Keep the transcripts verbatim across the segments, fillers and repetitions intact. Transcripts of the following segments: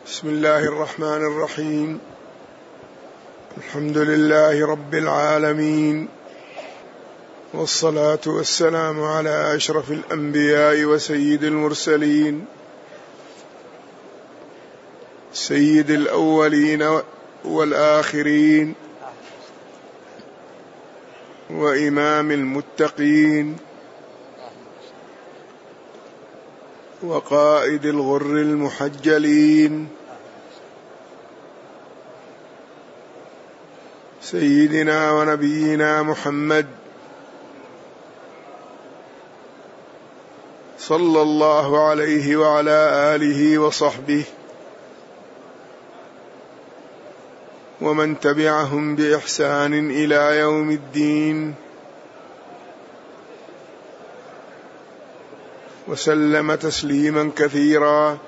بسم الله الرحمن الرحيم. الحمد لله رب العالمين، والصلاة والسلام على أشرف الأنبياء وسيد المرسلين، سيد الأولين والآخرين، وإمام المتقين، وقائد الغر المحجلين، سيدنا ونبينا محمد صلى الله عليه وعلى آله وصحبه ومن تبعهم بإحسان إلى يوم الدين، وسلم تسليما كثيرا.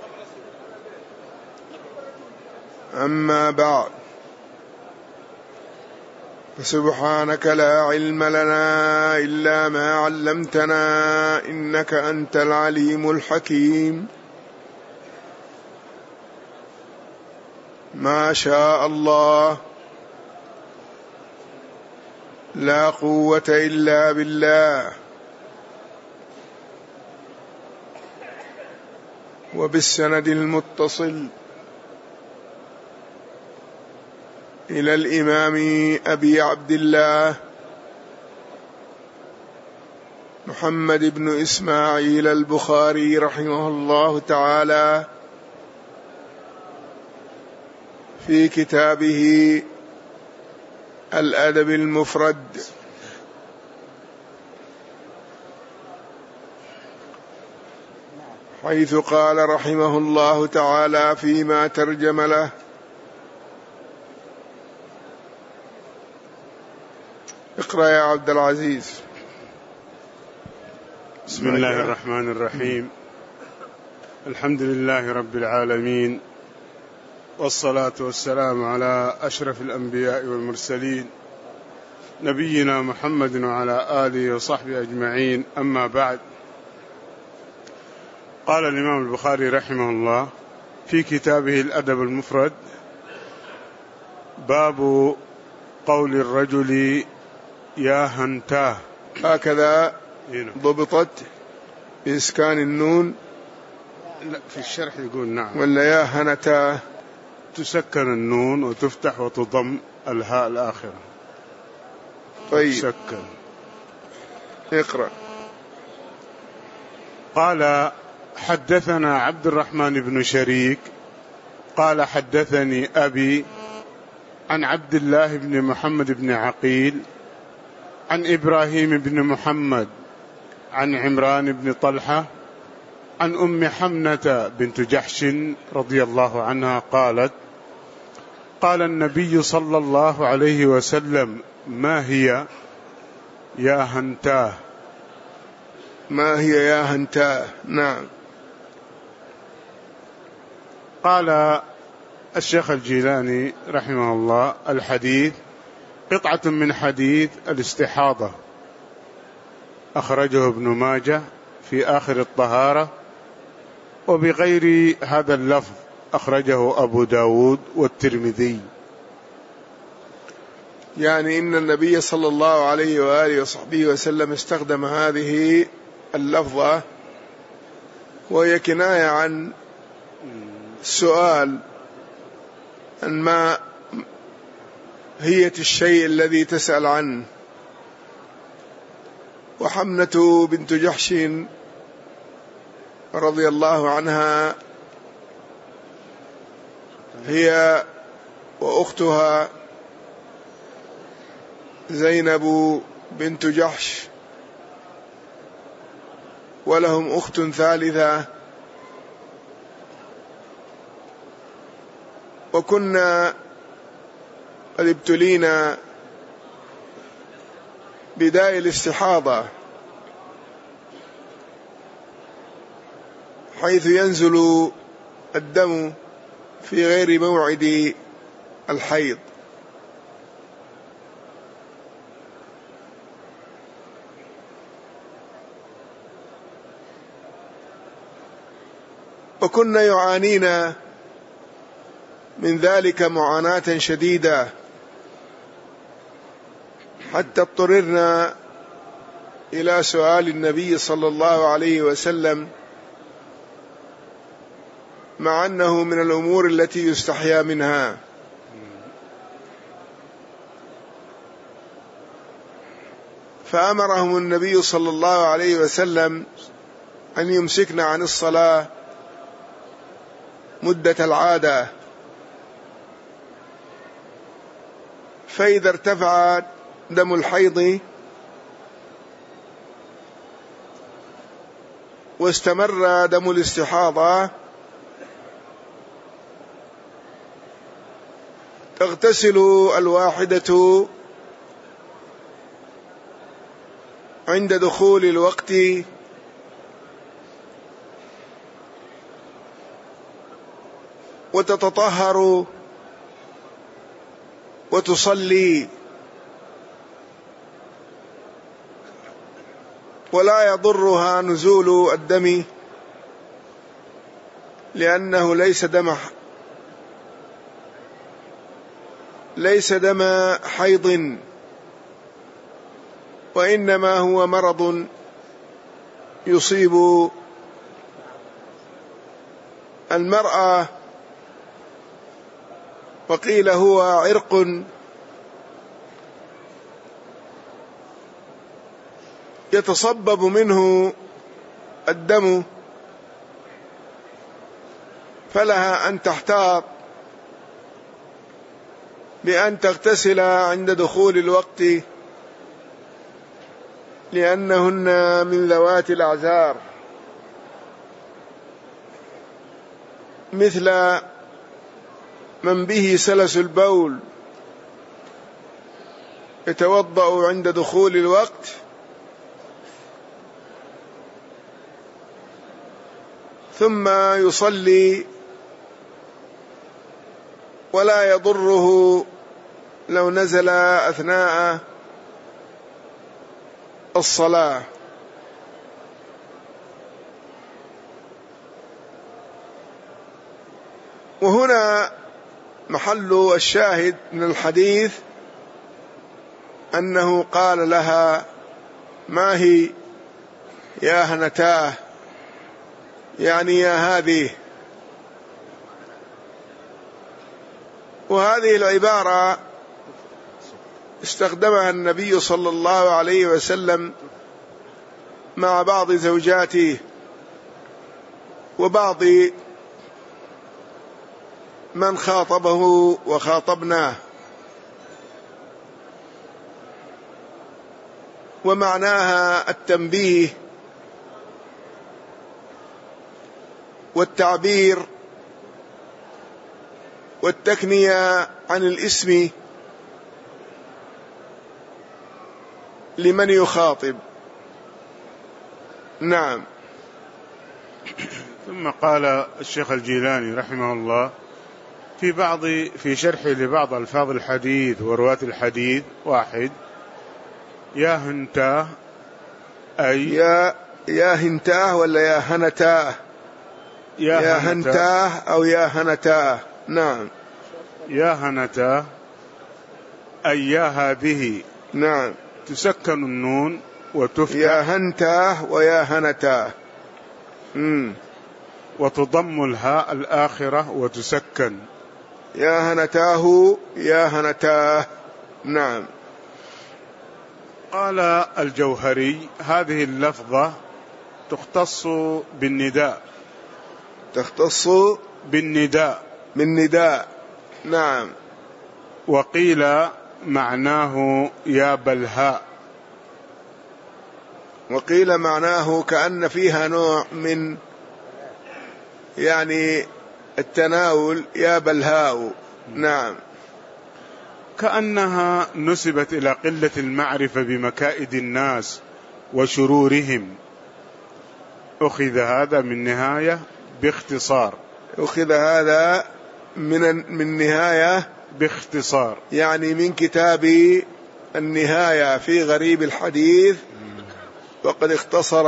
أما بعد، فسبحانك لا علم لنا إلا ما علمتنا، إنك أنت العليم الحكيم. ما شاء الله، لا قوة إلا بالله. وبالسند المتصل إلى الإمام أبي عبد الله محمد بن إسماعيل البخاري رحمه الله تعالى في كتابه الأدب المفرد، حيث قال رحمه الله تعالى فيما ترجم له: اقرأ يا عبد العزيز. بسم الله الرحمن الرحيم. الحمد لله رب العالمين، والصلاة والسلام على أشرف الأنبياء والمرسلين، نبينا محمد وعلى آله وصحبه أجمعين. أما بعد، قال الإمام البخاري رحمه الله في كتابه الأدب المفرد: باب قول الرجل يا هنتاه. هكذا ضبطت بإسكان النون؟ لا، في الشرح يقول نعم. ولا يا هنتاه؟ تسكن النون وتفتح وتضم الهاء الآخرة. طيب، تسكن. اقرأ. قال: حدثنا عبد الرحمن بن شريك قال حدثني أبي عن عبد الله بن محمد بن عقيل عن إبراهيم بن محمد عن عمران بن طلحة عن أم حمنة بنت جحش رضي الله عنها قالت: قال النبي صلى الله عليه وسلم: ما هي يا هنتاه؟ ما هي يا هنتاه؟ نعم. قال الشيخ الجيلاني رحمه الله: الحديث قطعة من حديث الاستحاضة، أخرجه ابن ماجه في آخر الطهارة، وبغير هذا اللفظ أخرجه أبو داود والترمذي. يعني إن النبي صلى الله عليه وآله وصحبه وسلم استخدم هذه اللفظة، وهي كناية عن السؤال عن ما هي الشيء الذي تسأل عنه. وحمنة بنت جحش رضي الله عنها هي وأختها زينب بنت جحش، ولهم أخت ثالثة، وكنا قد ابتلينا بداء الاستحاضة، حيث ينزل الدم في غير موعد الحيض. وكنا يعانين من ذلك معاناة شديدة، حتى اضطررنا إلى سؤال النبي صلى الله عليه وسلم، مع أنه من الأمور التي يستحيا منها. فأمرهم النبي صلى الله عليه وسلم أن يمسكن عن الصلاة مدة العادة، فإذا ارتفع دم الحيض واستمر دم الاستحاضة تغتسل الواحدة عند دخول الوقت وتتطهر وتصلي، ولا يضرها نزول الدم، لأنه ليس دم ليس دم حيض، وإنما هو مرض يصيب المرأة، وقيل هو عرق يتصبب منه الدم، فلها أن تحتاط بأن تغتسل عند دخول الوقت، لأنهن من ذوات الأعذار، مثل من به سلس البول يتوضأ عند دخول الوقت ثم يصلي، ولا يضره لو نزل أثناء الصلاة. وهنا محل الشاهد من الحديث أنه قال لها: ما هي يا هنتاه، يعني يا هذه. وهذه العبارة استخدمها النبي صلى الله عليه وسلم مع بعض زوجاته وبعض من خاطبه وخاطبناه، ومعناها التنبيه والتعبير والتكنية عن الاسم لمن يخاطب. نعم. ثم قال الشيخ الجيلاني رحمه الله في بعض في شرحه لبعض ألفاظ الحديث ورواة الحديث: واحد، يا هنتاه، أي يا يا هنتاه ولا يا هنتاه؟ يا, يا هنتاه أو يا هنتاه. نعم. يا هنتاه أي يا هذه. نعم. تسكن النون وتفتح، يا هنتاه ويا هنتاه. مم. وتضم الهاء الآخرة وتسكن، يا هنتاه يا هنتاه. نعم. قال الجوهري: هذه اللفظة تختص بالنداء، تختص بالنداء بالنداء. نعم. وقيل معناه يا بلهاء، وقيل معناه كأن فيها نوع من يعني التناول، يا بلهاء. نعم. كأنها نسبت إلى قلة المعرفة بمكائد الناس وشرورهم. أخذ هذا من نهاية باختصار، أخذ هذا من من نهاية باختصار، يعني من كتاب النهاية في غريب الحديث. وقد اختصر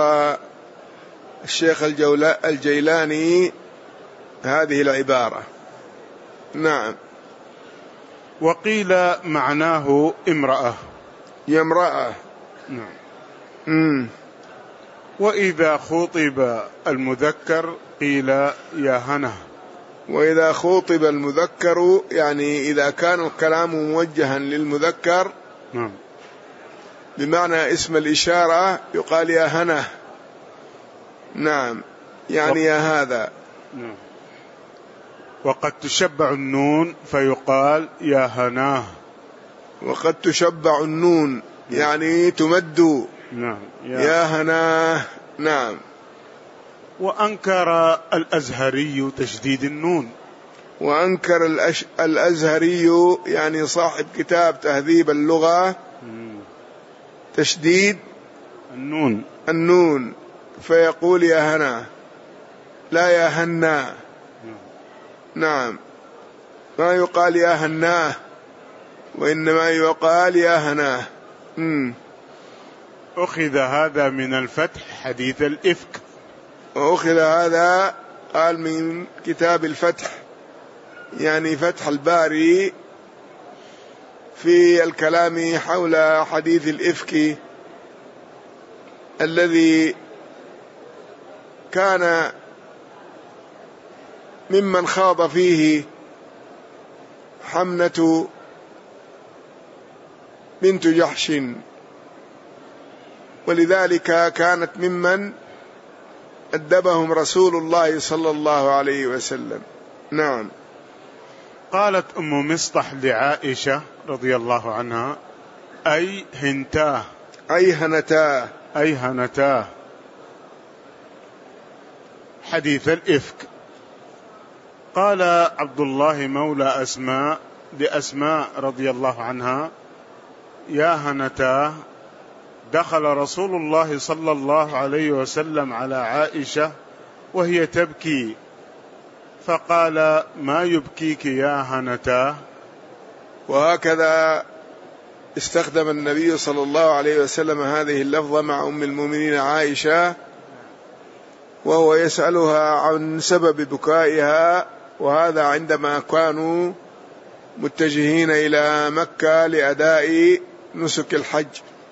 الشيخ الجيلاني هذه العبارة. نعم. وقيل معناه امرأة. يا امرأة. نعم. مم. وإذا خُطب المذكر قيل يا هنه. وإذا خوطب المذكر يعني إذا كان الكلام موجها للمذكر نعم. بمعنى اسم الإشارة يقال يا هنه. نعم، يعني يا هذا. نعم. وقد تشبع النون فيقال يا هناه. وقد تشبع النون يعني تمد. نعم. يا, يا هناه. نعم. وأنكر الأزهري تشديد النون. وأنكر الأش... الأزهري يعني صاحب كتاب تهذيب اللغة تشديد النون النون فيقول يا هنا لا يا هنا. نعم، ما يقال يا هناه وإنما يقال يا هناه. مم. أخذ هذا من الفتح حديث الإفك. وأخذ هذا قال من كتاب الفتح يعني فتح الباري في الكلام حول حديث الإفك الذي كان ممن خاض فيه حمنة بنت جحش، ولذلك كانت ممن أدبهم رسول الله صلى الله عليه وسلم. نعم. قالت أم مصطح لعائشة رضي الله عنها أي هنتاه أي هنتاه أي هنتاه حديث الإفك. قال عبد الله مولى أسماء لأسماء رضي الله عنها يا هنتاه دخل رسول الله صلى الله عليه وسلم على عائشة وهي تبكي فقال ما يبكيك يا هنتاه. وهكذا استخدم النبي صلى الله عليه وسلم هذه اللفظة مع أم المؤمنين عائشة وهو يسألها عن سبب بكائها، وهذا عندما كانوا متجهين إلى مكة لأداء نسك الحج،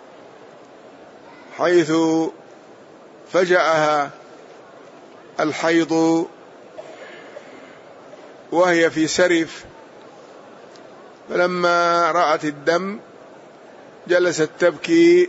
حيث فجأها الحيض وهي في سرف، فلما رأت الدم جلست تبكي،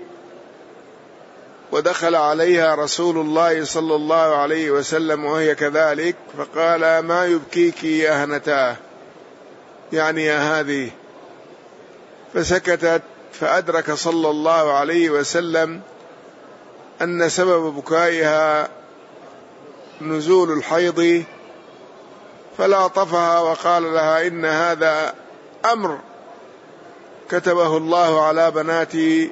ودخل عليها رسول الله صلى الله عليه وسلم وهي كذلك فقال ما يبكيك يا هنتاه يعني يا هذه، فسكتت، فأدرك صلى الله عليه وسلم أن سبب بكائها نزول الحيض، فلاطفها وقال لها إن هذا أمر كتبه الله على بنات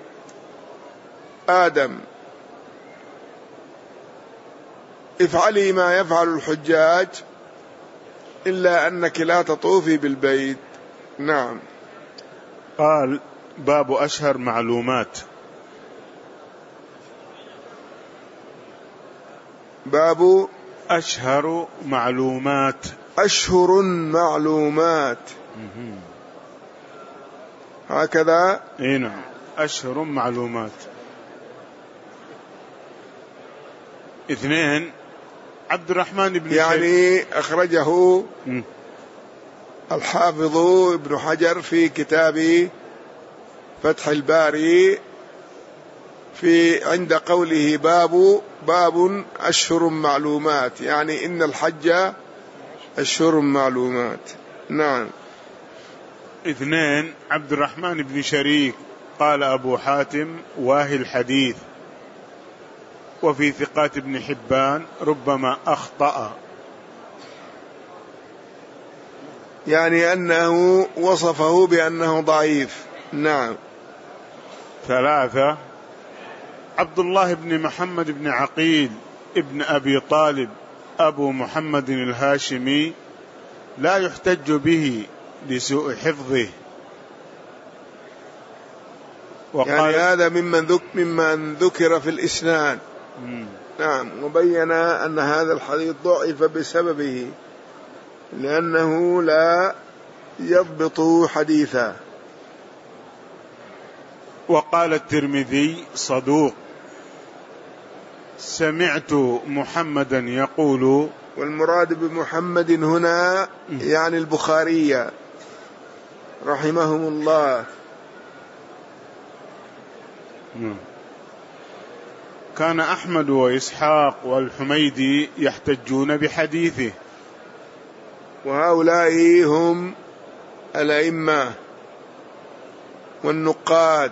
آدم، افعلي ما يفعل الحجاج إلا أنك لا تطوفي بالبيت. نعم. قال باب أشهر معلومات. باب أشهر معلومات. أشهر معلومات هكذا. اي نعم، أشهر معلومات. اثنين عبد الرحمن بن يعني شيخ. أخرجه م. الحافظ ابن حجر في كتاب فتح الباري في عند قوله باب باب أشهر معلومات، يعني إن الحج أشهر معلومات. نعم. اثنين عبد الرحمن بن شريك قال أبو حاتم واهي الحديث، وفي ثقات ابن حبان ربما أخطأ، يعني أنه وصفه بأنه ضعيف. نعم. ثلاثة عبد الله بن محمد بن عقيل ابن أبي طالب أبو محمد الهاشمي لا يحتج به لسوء حفظه، وقال يعني هذا ممن ذك ممن ذكر في الإسناد. مم. نعم. وبين أن هذا الحديث ضعف بسببه، لأنه لا يضبط حديثا. وقال الترمذي صدوق. سمعت محمدا يقول، والمراد بمحمد هنا يعني البخاري رحمهم الله. كان أحمد وإسحاق والحميدي يحتجون بحديثه، وهؤلاء هم الأئمة والنقاد،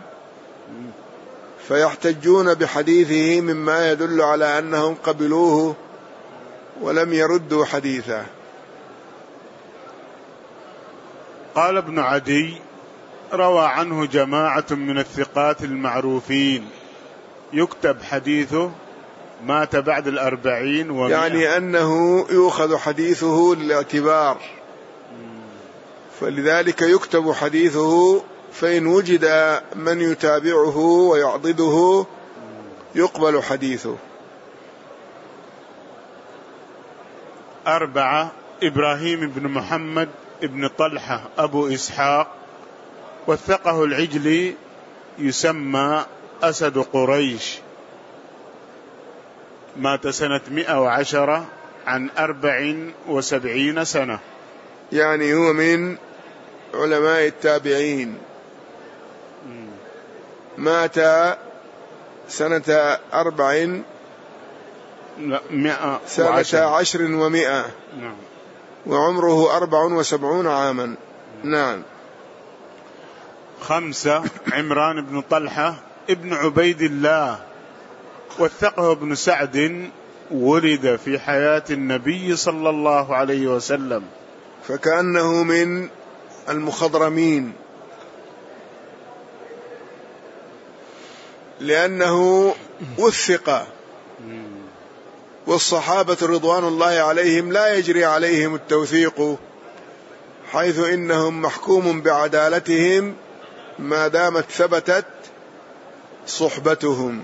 فيحتجون بحديثه مما يدل على أنهم قبلوه ولم يردوا حديثه. قال ابن عدي: روى عنه جماعة من الثقات المعروفين يكتب حديثه، مات بعد الأربعين ومئة. يعني أنه يؤخذ حديثه للاعتبار، فلذلك يكتب حديثه، فإن وجد من يتابعه ويعضده يقبل حديثه. أربعة: إبراهيم بن محمد بن طلحة أبو إسحاق، وثقه العجلي، يسمى أسد قريش، مات سنة مئة وعشرة عن أربع وسبعين سنة، يعني هو من علماء التابعين، مات سنة أربع لا مئة سنة عشر ومئة، نعم، وعمره أربع وسبعون عاما. نعم. خمسة: عمران بن طلحة ابن عبيد الله، وثقه ابن سعد، ولد في حياة النبي صلى الله عليه وسلم، فكأنه من المخضرمين، لأنه وثق، والصحابة رضوان الله عليهم لا يجري عليهم التوثيق، حيث إنهم محكوم بعدالتهم ما دامت ثبتت صحبتهم.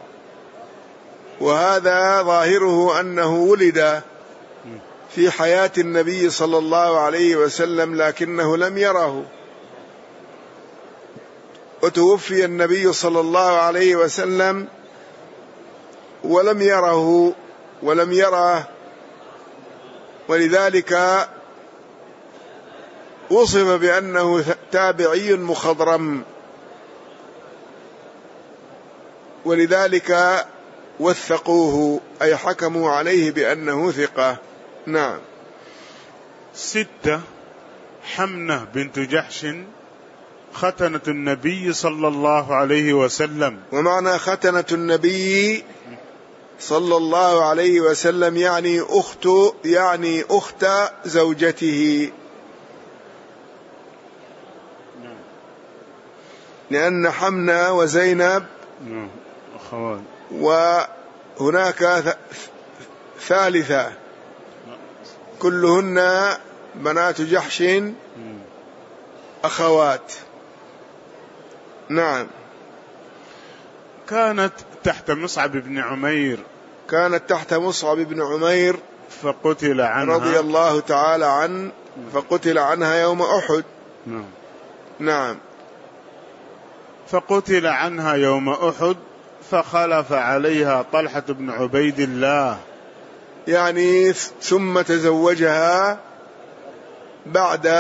وهذا ظاهره أنه ولد في حياة النبي صلى الله عليه وسلم لكنه لم يره، وتوفي النبي صلى الله عليه وسلم ولم يره ولم يره ولذلك وصف بأنه تابعي مخضرم، ولذلك وثقوه أي حكموا عليه بأنه ثقة. نعم. ستة: حمنة بنت جحش، ختنة النبي صلى الله عليه وسلم. ومعنى ختنة النبي صلى الله عليه وسلم يعني أخت يعني أخت زوجته، لأن حمنة وزينب أخوان، وهناك ثالثة كلهن بنات جحش أخوات. نعم. كانت تحت مصعب بن عمير، كانت تحت مصعب بن عمير فقتل عنها رضي الله تعالى عنه، فقتل عنها يوم أحد. نعم. نعم. فقتل عنها يوم أحد، فخلف عليها طلحة بن عبيد الله، يعني ثم تزوجها بعد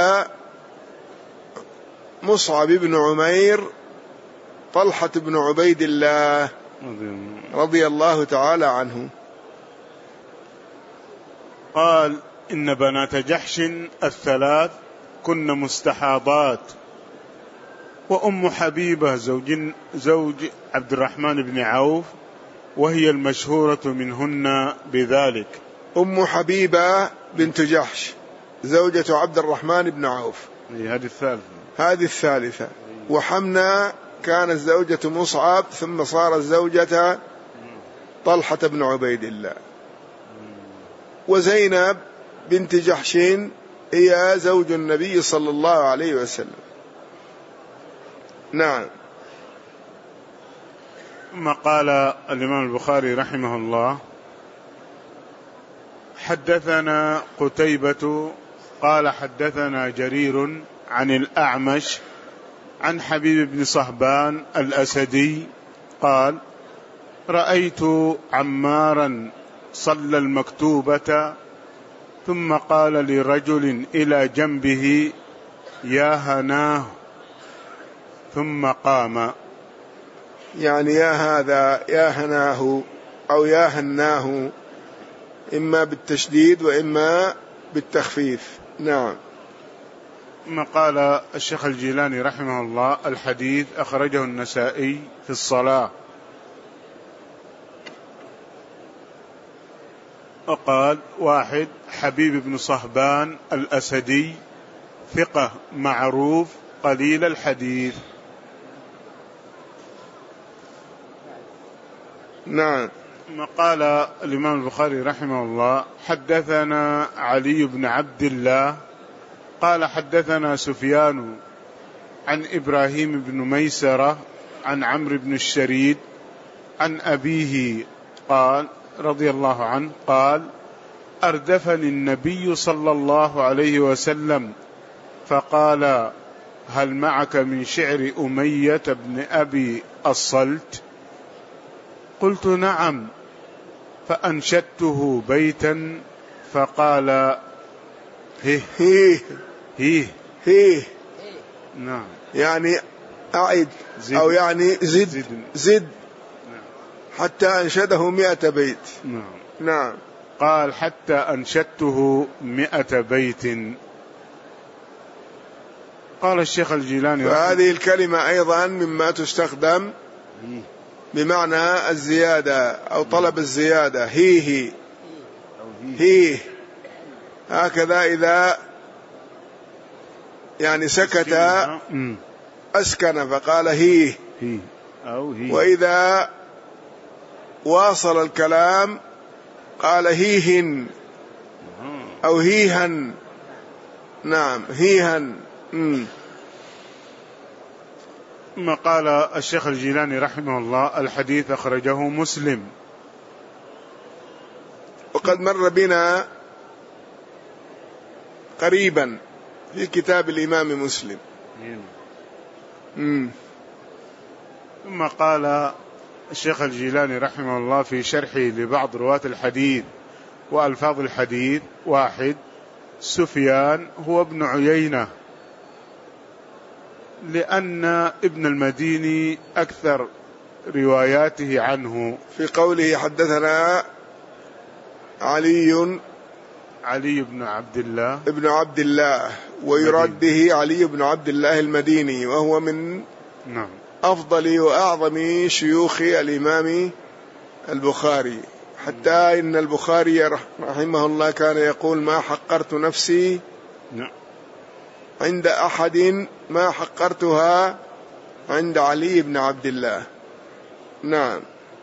مصعب بن عمير طلحة بن عبيد الله رضي الله تعالى عنه. قال: إن بنات جحش الثلاث كن مستحاضات، وأم حبيبة زوج, زوج عبد الرحمن بن عوف، وهي المشهورة منهن بذلك. أم حبيبة بنت جحش زوجة عبد الرحمن بن عوف، هذه الثالثة هذه الثالثة. وحمنا كانت زوجة مصعب، ثم صارت زوجة طلحة بن عبيد الله. وزينب بنت جحش هي زوج النبي صلى الله عليه وسلم. نعم. ثم قال الإمام البخاري رحمه الله: حدثنا قتيبة قال حدثنا جرير عن الأعمش عن حبيب بن صهبان الأسدي قال رأيت عمارا صلى المكتوبة ثم قال لرجل إلى جنبه يا هناه ثم قام. يعني يا هذا يا هناه أو يا هناه، إما بالتشديد وإما بالتخفيف. نعم. ثم قال الشيخ الجيلاني رحمه الله الحديث أخرجه النسائي في الصلاة. وقال واحد حبيب بن صهبان الأسدي ثقة معروف قليل الحديث. نعم. ثم قال الإمام البخاري رحمه الله حدثنا علي بن عبد الله قال حدثنا سفيان عن إبراهيم بن ميسرة عن عمرو بن الشريد عن أبيه قال رضي الله عنه قال أردفني النبي صلى الله عليه وسلم فقال هل معك من شعر أمية بن أبي الصلت؟ قلت نعم، فأنشدته بيتا فقال هيه هيه هيه هيه. نعم. يعني أعد أو يعني زد زد, زد حتى أنشده مئة بيت. نعم. نعم. قال حتى أنشدته مئة بيت. قال الشيخ الجيلاني وهذه الكلمة أيضا مما تستخدم بمعنى الزيادة أو طلب الزيادة. هي هي هي هكذا إذا يعني سكت أسكن فقال هي هي أو هي. وإذا واصل الكلام قال هيهن أو هيهن. نعم هيهن. ثم قال الشيخ الجيلاني رحمه الله الحديث أخرجه مسلم. وقد مر بنا قريبا في كتاب الإمام مسلم. مم. ثم قال الشيخ الجيلاني رحمه الله في شرحه لبعض رواة الحديث وألفاظ الحديث واحد سفيان هو ابن عيينة لأن ابن المديني أكثر رواياته عنه. في قوله حدثنا علي علي بن عبد الله ابن عبد الله ويراد به علي بن عبد الله المديني، وهو من نعم أفضل وأعظم شيوخ الإمام البخاري، حتى إن البخاري رحمه الله كان يقول ما حقرت نفسي نعم عند أحد ما حقرتها عند علي بن عبد الله. نعم.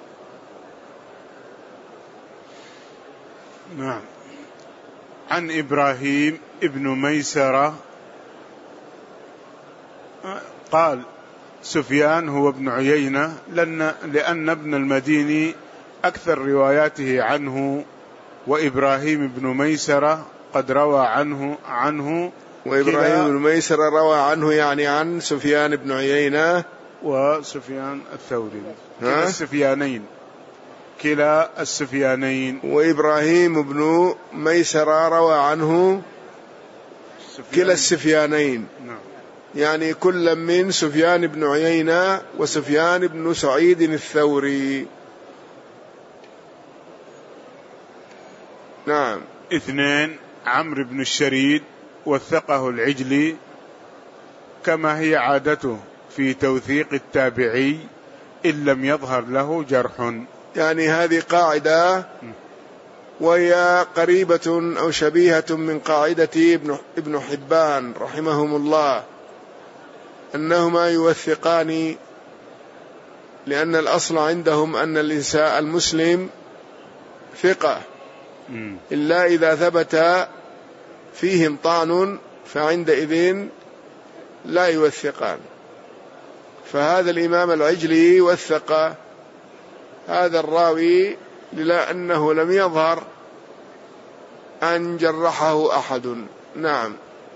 نعم. عن إبراهيم ابن ميسرة قال سفيان هو ابن عيينة لأن, لأن ابن المديني أكثر رواياته عنه، وإبراهيم بن ميسرة قد روى عنه عنه وإبراهيم بن ميسرة روى عنه يعني عن سفيان بن عيينة وسفيان الثوري كلا السفيانين كلا السفيانين وإبراهيم بن ميسرة روى عنه كلا السفيانين. نعم. يعني كل من سفيان بن عيينة وسفيان بن سعيد الثوري. نعم. اثنين عمرو بن الشريد وثقه العجلي كما هي عادته في توثيق التابعي إن لم يظهر له جرح. يعني هذه قاعدة وهي قريبة أو شبيهة من قاعدة ابن حبان رحمهم الله أنهما يوثقان، لأن الأصل عندهم أن الإنسان المسلم ثقة إلا إذا ثبت فيهم طعن فعندئذ لا يوثقان. فهذا الإمام العجلي وثق هذا الراوي لأنه لم يظهر أن جرحه أحد. نعم.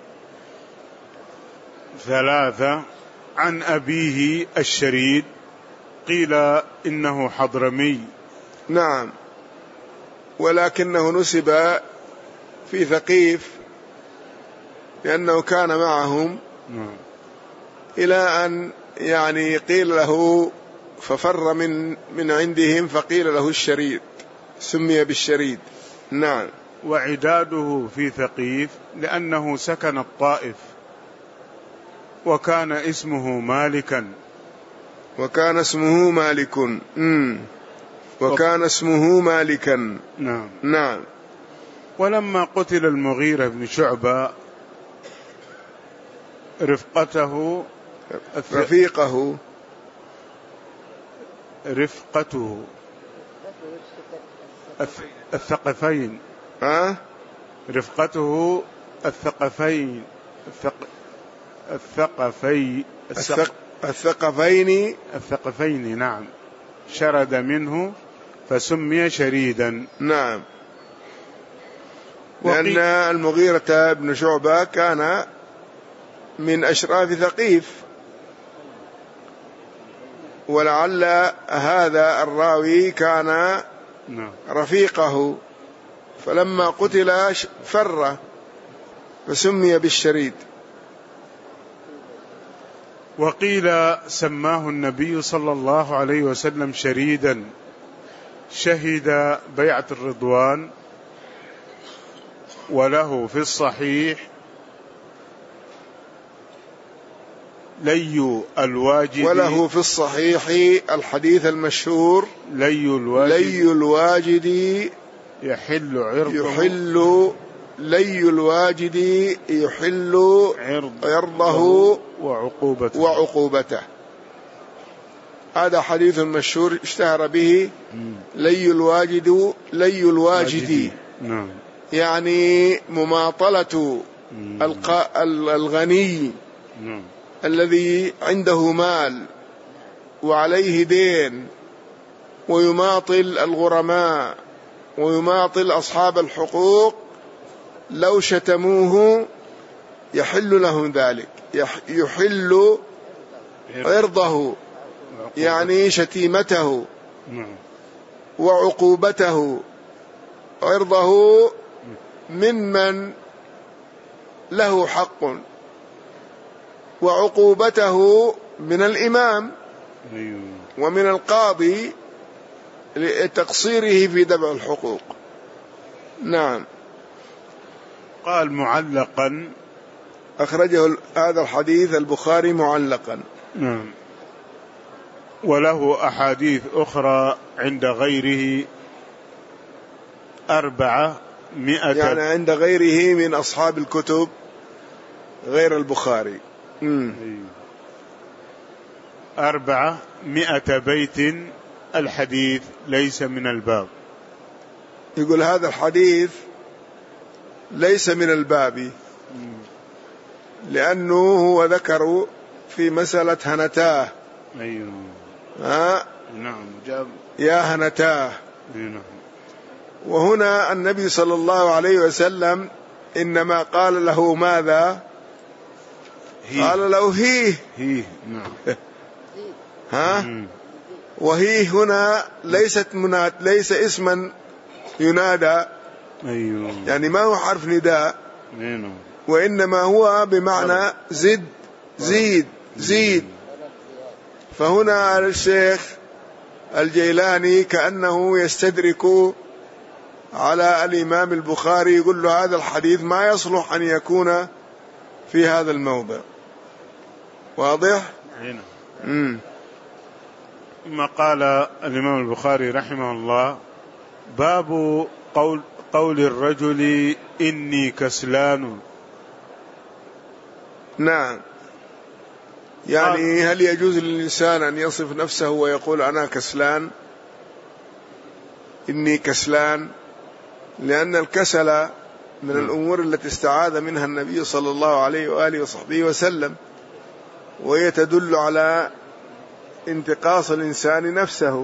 ثلاثة. عن أبيه الشريد قيل إنه حضرمي. نعم، ولكنه نسب في ثقيف لأنه كان معهم نعم. إلى أن يعني قيل له ففر من من عندهم فقيل له الشريد، سمي بالشريد. نعم. وعداده في ثقيف لأنه سكن الطائف وكان اسمه مالكا. وكان اسمه مالك. مم. وكان اسمه مالكا. نعم. نعم. ولما قتل المغيرة بن شعبة رفقته رفيقه رفقته الثقفين ها رفقته الثقفين الثقفي الثقفين الثقفين نعم شرد منه فسمي شريدا. نعم، لأن المغيرة بن شعبة كان من أشراف ثقيف، ولعل هذا الراوي كان رفيقه، فلما قتل فر فسمي بالشريد. وقيل سماه النبي صلى الله عليه وسلم شريدا شهد بيعة الرضوان. وله في الصحيح لي الواجد وله في الصحيح الحديث المشهور لي الواجد, لي الواجد يحل عرضه يحل لي الواجد يحل عرضه وعقوبته, وعقوبته. هذا حديث مشهور اشتهر به لي الواجد لي الواجد. نعم. يعني مماطلة الغني نعم. الذي عنده مال وعليه دين ويماطل الغرماء ويماطل أصحاب الحقوق، لو شتموه يحل لهم ذلك، يحل عرضه يعني شتيمته وعقوبته. عرضه ممن له حق، وعقوبته من الإمام ومن القاضي لتقصيره في دفع الحقوق. نعم. قال معلقا أخرجه هذا الحديث البخاري معلقا. نعم. وله أحاديث أخرى عند غيره أربعة مئة، يعني عند غيره من أصحاب الكتب غير البخاري. مم. أربعة مئة بيت. الحديث ليس من الباب. يقول هذا الحديث ليس من الباب لأنه هو ذكر في مسألة هنتاه. أيوه. ها؟ نعم. جاب يا هنتاه. نعم. وهنا النبي صلى الله عليه وسلم إنما قال له ماذا؟ هي. قال له هيه. هيه. نعم. ها؟ مم. وهي هنا ليست مناد، ليس اسما ينادى. أيوه. يعني ما هو حرف نداء. نعم. وإنما هو بمعنى زد، زيد، زيد. فهنا الشيخ الجيلاني كأنه يستدرك على الإمام البخاري، يقول له هذا الحديث ما يصلح أن يكون في هذا الموضع. واضح؟ نعم. ثم قال الإمام البخاري رحمه الله: باب قول, قول الرجل إني كسلان. نعم. يعني هل يجوز للإنسان أن يصف نفسه ويقول أنا كسلان، إني كسلان؟ لأن الكسل من الأمور التي استعاذ منها النبي صلى الله عليه وآله وصحبه وسلم، وهي تدل على انتقاص الإنسان نفسه،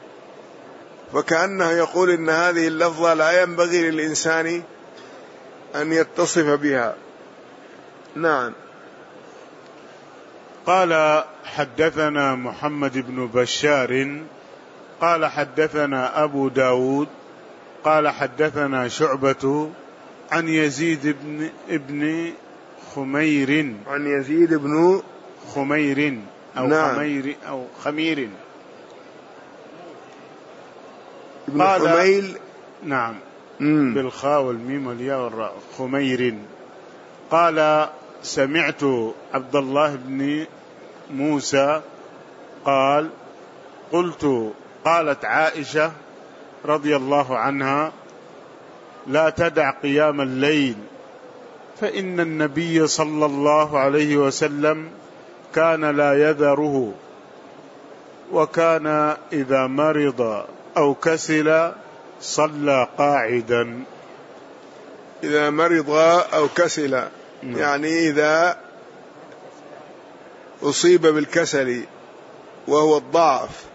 فكأنه يقول إن هذه اللفظة لا ينبغي للإنسان أن يتصف بها. نعم. قال حدثنا محمد بن بشار قال حدثنا أبو داود قال حدثنا شعبة عن يزيد بن ابن خمير عن يزيد بن خمير أو نعم. خمير أو خمير ابن خميل. نعم مم. بالخاء والميم والياء والراء. خمير قال سمعت عبد الله بن موسى قال قلت قالت عائشة رضي الله عنها لا تدع قيام الليل فإن النبي صلى الله عليه وسلم كان لا يذره وكان إذا مرض أو كسل صلى قاعدا. إذا مرض أو كسل م. يعني إذا أصيب بالكسل وهو الضعف.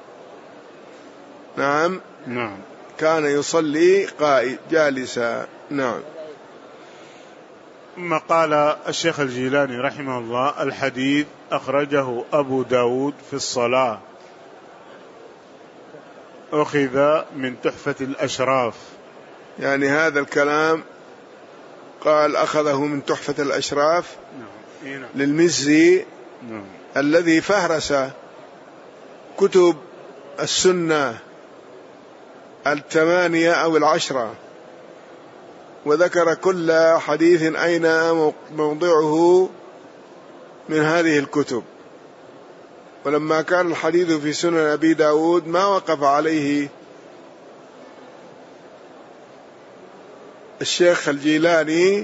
نعم. نعم. كان يصلي قائد جالسا. نعم. ثم قال الشيخ الجيلاني رحمه الله الحديث أخرجه أبو داود في الصلاة أخذ من تحفة الأشراف. يعني هذا الكلام قال أخذه من تحفة الأشراف. نعم. للمزي. نعم. الذي فهرس كتب السنة الثمانية أو العشرة وذكر كل حديث أين موضعه من هذه الكتب. ولما كان الحديث في سنن أبي داود ما وقف عليه الشيخ الجيلاني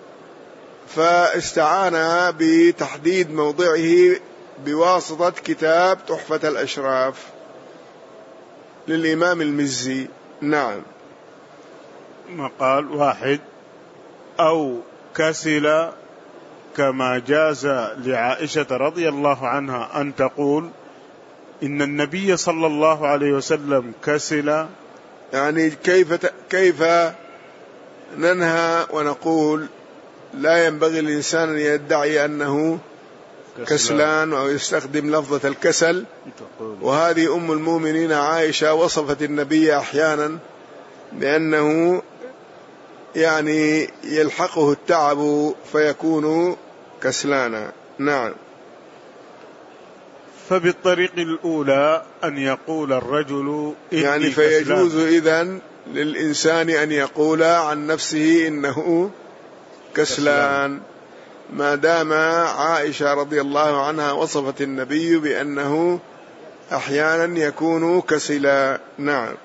فاستعان بتحديد موضعه بواسطة كتاب تحفة الأشراف للإمام المزي. نعم. ما قال واحد أو كسل كما جاز لعائشة رضي الله عنها أن تقول إن النبي صلى الله عليه وسلم كسل. يعني كيف كيف ننهى ونقول لا ينبغي الإنسان أن يدعي أنه كسلان أو يستخدم لفظة الكسل. وهذه أم المؤمنين عائشة وصفت النبي أحيانا بأنه يعني يلحقه التعب فيكون كسلانا. نعم. فبالطريق الأولى أن يقول الرجل إني يعني فيجوز إذن للإنسان أن يقول عن نفسه إنه كسلان ما دام عائشة رضي الله عنها وصفت النبي بأنه أحيانا يكون كسلا. نعم.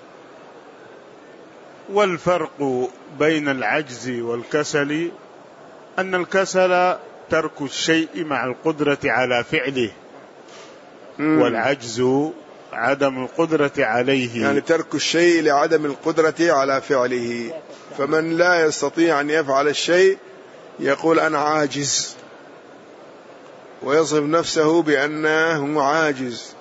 والفرق بين العجز والكسل أن الكسل ترك الشيء مع القدرة على فعله مم. والعجز عدم القدرة عليه. يعني ترك الشيء لعدم القدرة على فعله. فمن لا يستطيع أن يفعل الشيء يقول أنا عاجز ويصف نفسه بأنه عاجز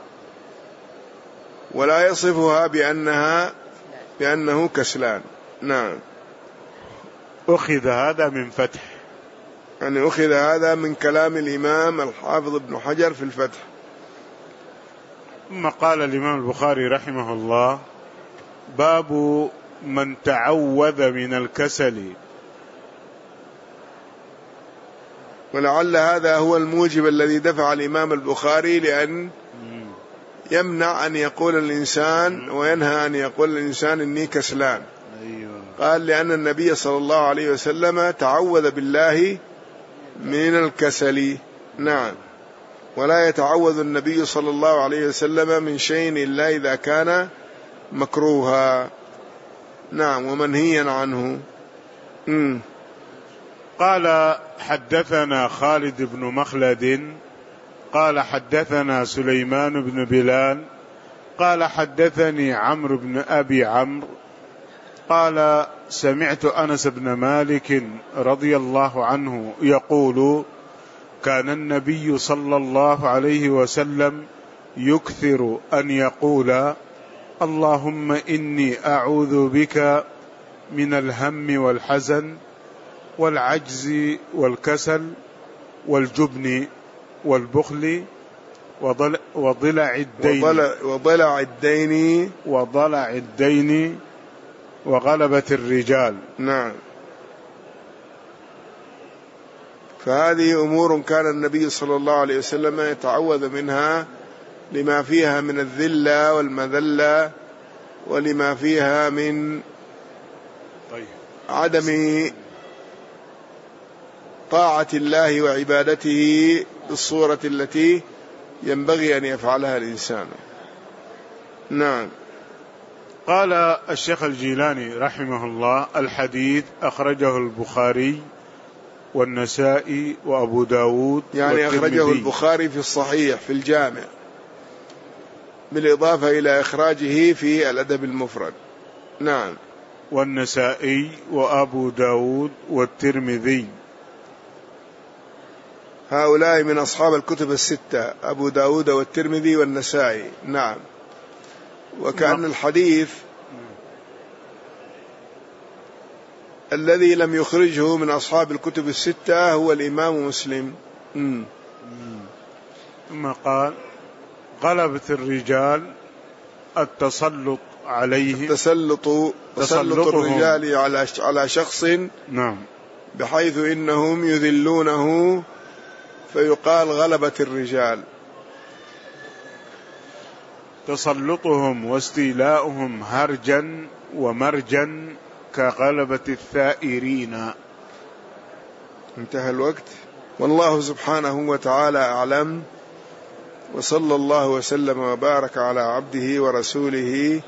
ولا يصفها بأنها بأنه كسلان. نعم. أخذ هذا من فتح. يعني أخذ هذا من كلام الإمام الحافظ ابن حجر في الفتح. ثم قال الإمام البخاري رحمه الله باب من تعوذ من الكسل. ولعل هذا هو الموجب الذي دفع الإمام البخاري لأن يمنع أن يقول الإنسان وينهى أن يقول الإنسان إني كسلان. قال لأن النبي صلى الله عليه وسلم تعوذ بالله من الكسل. نعم. ولا يتعوذ النبي صلى الله عليه وسلم من شيء إلا إذا كان مكروها. نعم. ومنهيا عنه. م. قال حدثنا خالد بن مخلد قال حدثنا سليمان بن بلال قال حدثني عمرو بن أبي عمرو قال سمعت أنس بن مالك رضي الله عنه يقول كان النبي صلى الله عليه وسلم يكثر أن يقول اللهم إني أعوذ بك من الهم والحزن والعجز والكسل والجبن والبخل وضلع, وضلع الدين وضلع, وضلع الدين وضلع الدين وغلبة الرجال. نعم. فهذه أمور كان النبي صلى الله عليه وسلم يتعوذ منها لما فيها من الذلة والمذلة ولما فيها من عدم طاعة الله وعبادته بالصورة التي ينبغي أن يفعلها الإنسان. نعم. قال الشيخ الجيلاني رحمه الله: الحديث أخرجه البخاري والنسائي وأبو داود يعني أخرجه البخاري في الصحيح في الجامع، بالإضافة إلى إخراجه في الأدب المفرد. نعم. والنسائي وأبو داود والترمذي، هؤلاء من أصحاب الكتب الستة، أبو داود والترمذي والنسائي. نعم. وكأن الحديث الذي لم يخرجه من أصحاب الكتب الستة هو الإمام مسلم. ثم قال: غلبة الرجال التسلط عليه، التسلط تسلط الرجال على على شخص، نعم، بحيث إنهم يذلونه فيقال غلبة الرجال. تسلطهم واستيلاؤهم هرجا ومرجا كغلبة الثائرين. انتهى الوقت. والله سبحانه وتعالى أعلم، وصلى الله وسلم وبارك على عبده ورسوله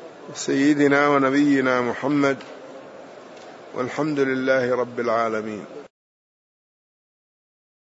سيدنا ونبينا محمد، والحمد لله رب العالمين.